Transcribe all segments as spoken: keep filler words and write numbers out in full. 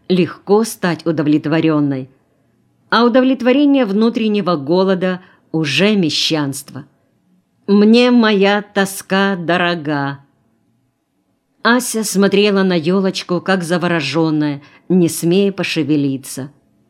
легко стать удовлетворенной. А удовлетворение внутреннего голода уже мещанство. Мне моя тоска дорога. Ася смотрела на елочку, как завороженная, не смея пошевелиться.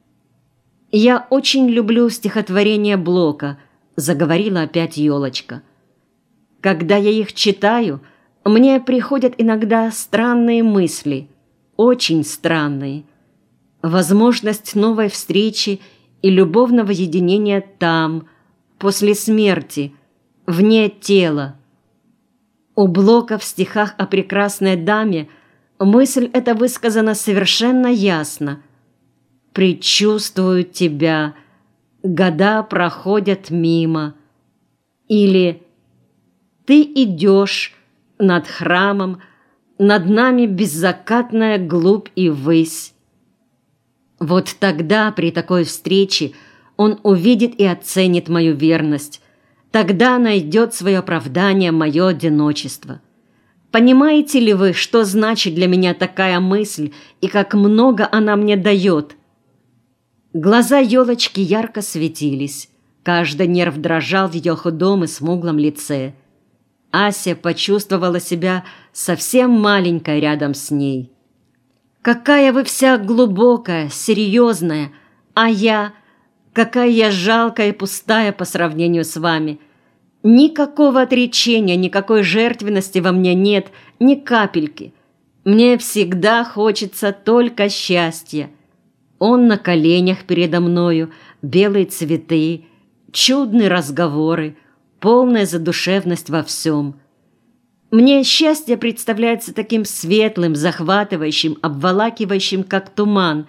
«Я очень люблю стихотворения Блока», — заговорила опять елочка. «Когда я их читаю, мне приходят иногда странные мысли, очень странные. Возможность новой встречи и любовного единения там, после смерти, вне тела. У Блока в стихах о прекрасной даме мысль эта высказана совершенно ясно. «Предчувствую тебя, года проходят мимо». Или «Ты идешь над храмом, над нами беззакатная глубь и высь». Вот тогда, при такой встрече, он увидит и оценит мою верность. Тогда найдет свое оправдание мое одиночество. Понимаете ли вы, что значит для меня такая мысль и как много она мне дает? Глаза елочки ярко светились. Каждый нерв дрожал в ее худом и смуглом лице. Ася почувствовала себя совсем маленькой рядом с ней. «Какая вы вся глубокая, серьезная, а я... Какая я жалкая и пустая по сравнению с вами. Никакого отречения, никакой жертвенности во мне нет, ни капельки. Мне всегда хочется только счастья. Он на коленях передо мною, белые цветы, чудные разговоры, полная задушевность во всем. Мне счастье представляется таким светлым, захватывающим, обволакивающим, как туман.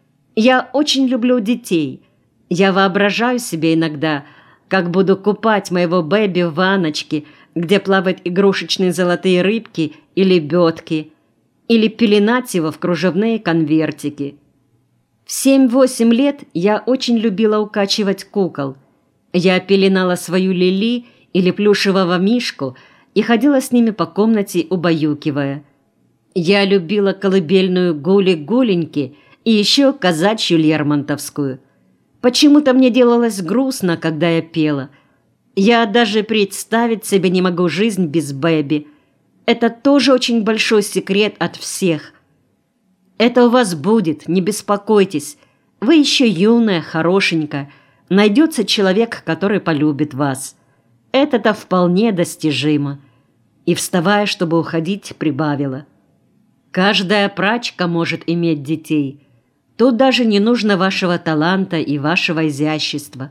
Я очень люблю детей». Я воображаю себе иногда, как буду купать моего Бэби в ванночке, где плавают игрушечные золотые рыбки и лебедки, или пеленать его в кружевные конвертики. В семь-восемь лет я очень любила укачивать кукол. Я пеленала свою Лили или плюшевого мишку и ходила с ними по комнате, убаюкивая. Я любила колыбельную «Гули-гуленьки» и еще казачью Лермонтовскую. Почему-то мне делалось грустно, когда я пела. Я даже представить себе не могу жизнь без Бэби. Это тоже очень большой секрет от всех. Это у вас будет, не беспокойтесь. Вы еще юная, хорошенькая. Найдется человек, который полюбит вас. Это-то вполне достижимо». И, вставая, чтобы уходить, прибавила: «Каждая прачка может иметь детей. Тут даже не нужно вашего таланта и вашего изящества».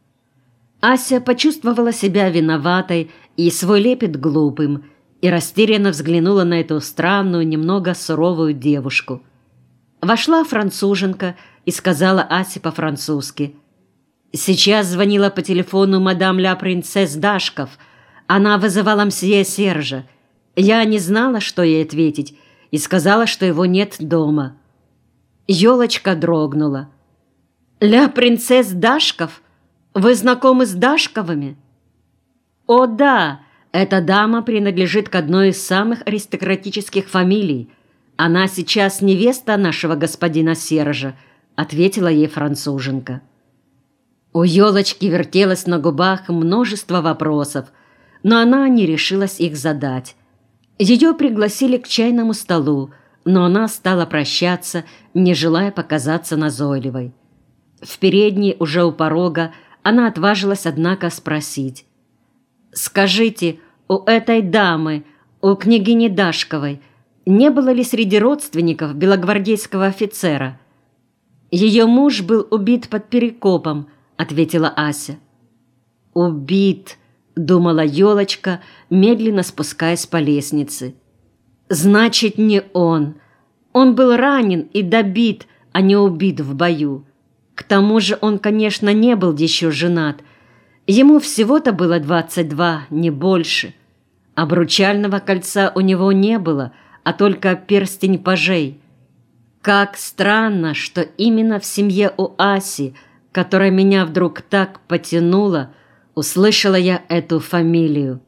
Ася почувствовала себя виноватой и свой лепет глупым, и растерянно взглянула на эту странную, немного суровую девушку. Вошла француженка и сказала Асе по-французски: «Сейчас звонила по телефону мадам ля принцесс Дашков. Она вызывала мсье Сержа. Я не знала, что ей ответить, и сказала, что его нет дома». Елочка дрогнула. «Ля принцесс Дашков? Вы знакомы с Дашковыми?» «О да, эта дама принадлежит к одной из самых аристократических фамилий. Она сейчас невеста нашего господина Сержа», — ответила ей француженка. У елочки вертелось на губах множество вопросов, но она не решилась их задать. Ее пригласили к чайному столу, но она стала прощаться, не желая показаться назойливой. В передней, уже у порога, она отважилась, однако, спросить: «Скажите, у этой дамы, у княгини Дашковой, не было ли среди родственников белогвардейского офицера?» «Ее муж был убит под Перекопом», — ответила Ася. «Убит», — думала елочка, медленно спускаясь по лестнице. «Значит, не он. Он был ранен и добит, а не убит в бою. К тому же он, конечно, не был еще женат. Ему всего-то было двадцать два, не больше. Обручального кольца у него не было, а только перстень пажей. Как странно, что именно в семье у Аси, которая меня вдруг так потянула, услышала я эту фамилию.